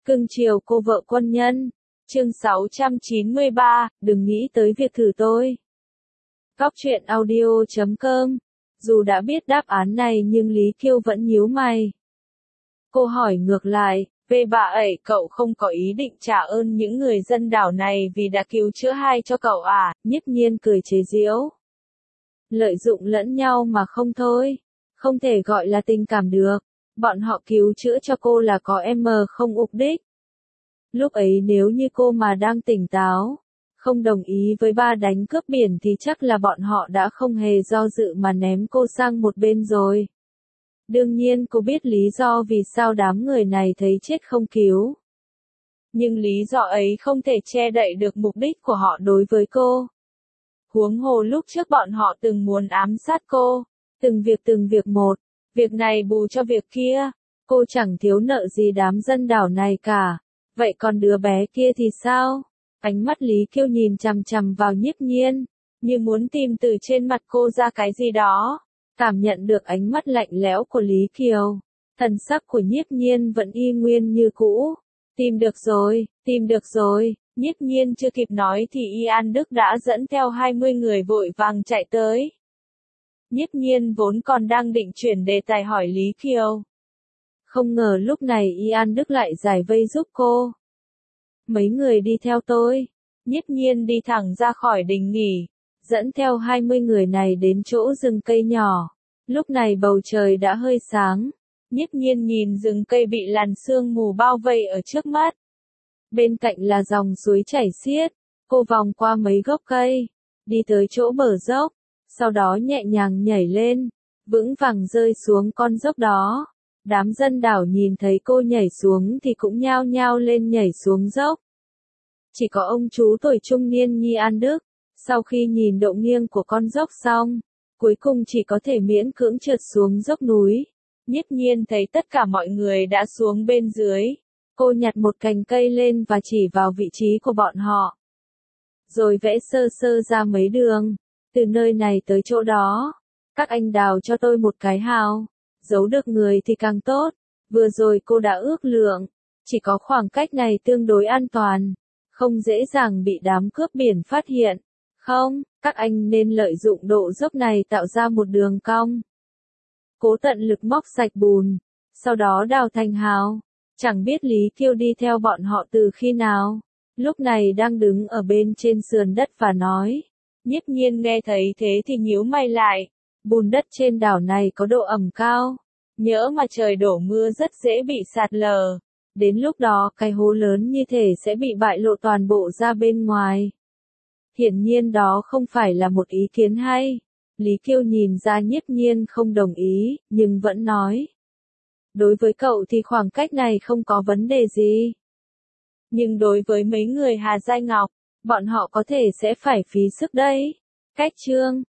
Cưng chiều cô vợ quân nhân. Chương 693, đừng nghĩ tới việc thử tôi. Góc truyện audio.com. Dù đã biết đáp án này nhưng Lý Kiêu vẫn nhíu mày. Cô hỏi ngược lại, về bà ấy cậu không có ý định trả ơn những người dân đảo này vì đã cứu chữa hai cho cậu à? Nhiếp Nhiên cười chế giễu. Lợi dụng lẫn nhau mà không thôi. Không thể gọi là tình cảm được. Bọn họ cứu chữa cho cô là có không mục đích. Lúc ấy nếu như cô mà đang tỉnh táo, không đồng ý với ba đánh cướp biển thì chắc là bọn họ đã không hề do dự mà ném cô sang một bên rồi. Đương nhiên cô biết lý do vì sao đám người này thấy chết không cứu. Nhưng lý do ấy không thể che đậy được mục đích của họ đối với cô. Huống hồ lúc trước bọn họ từng muốn ám sát cô, từng việc một, việc này bù cho việc kia, cô chẳng thiếu nợ gì đám dân đảo này cả. Vậy còn đứa bé kia thì sao? Ánh mắt Lý Kiêu nhìn chằm chằm vào Nhiếp Nhiên, như muốn tìm từ trên mặt cô ra cái gì đó. Cảm nhận được ánh mắt lạnh lẽo của Lý Kiều, thần sắc của Nhiếp Nhiên vẫn y nguyên như cũ. Tìm được rồi, Nhiếp Nhiên chưa kịp nói thì Y An Đức đã dẫn theo 20 người vội vàng chạy tới. Nhiếp Nhiên vốn còn đang định chuyển đề tài hỏi Lý Kiều. Không ngờ lúc này Y An Đức lại giải vây giúp cô. Mấy người đi theo tôi. Nhiếp Nhiên đi thẳng ra khỏi đình nghỉ, dẫn theo 20 người này đến chỗ rừng cây nhỏ. Lúc này bầu trời đã hơi sáng. Nhiếp Nhiên nhìn rừng cây bị làn sương mù bao vây ở trước mắt. Bên cạnh là dòng suối chảy xiết. Cô vòng qua mấy gốc cây, đi tới chỗ bờ dốc, sau đó nhẹ nhàng nhảy lên, vững vàng rơi xuống con dốc đó. Đám dân đảo nhìn thấy cô nhảy xuống thì cũng nhao nhao lên nhảy xuống dốc. Chỉ có ông chú tuổi trung niên Nhi An Đức, sau khi nhìn độ nghiêng của con dốc xong, cuối cùng chỉ có thể miễn cưỡng trượt xuống dốc núi. Nhiếp Nhiên thấy tất cả mọi người đã xuống bên dưới. Cô nhặt một cành cây lên và chỉ vào vị trí của bọn họ. Rồi vẽ sơ sơ ra mấy đường, từ nơi này tới chỗ đó. Các anh đào cho tôi một cái hào. Giấu được người thì càng tốt. Vừa rồi cô đã ước lượng, chỉ có khoảng cách này tương đối an toàn, không dễ dàng bị đám cướp biển phát hiện. Không, các anh nên lợi dụng độ dốc này tạo ra một đường cong. Cố tận lực móc sạch bùn, sau đó đào thành hào. Chẳng biết Lý Kiêu đi theo bọn họ từ khi nào, lúc này đang đứng ở bên trên sườn đất và nói. Nhiếp Nhiên nghe thấy thế thì nhíu mày lại. Bùn đất trên đảo này có độ ẩm cao. Nhỡ mà trời đổ mưa rất dễ bị sạt lở. Đến lúc đó cái hố lớn như thể sẽ bị bại lộ toàn bộ ra bên ngoài. Hiển nhiên đó không phải là một ý kiến hay. Lý Kiêu nhìn ra Nhiếp Nhiên không đồng ý, nhưng vẫn nói. Đối với cậu thì khoảng cách này không có vấn đề gì. Nhưng đối với mấy người Hà Giai Ngọc, bọn họ có thể sẽ phải phí sức đấy. Cách chương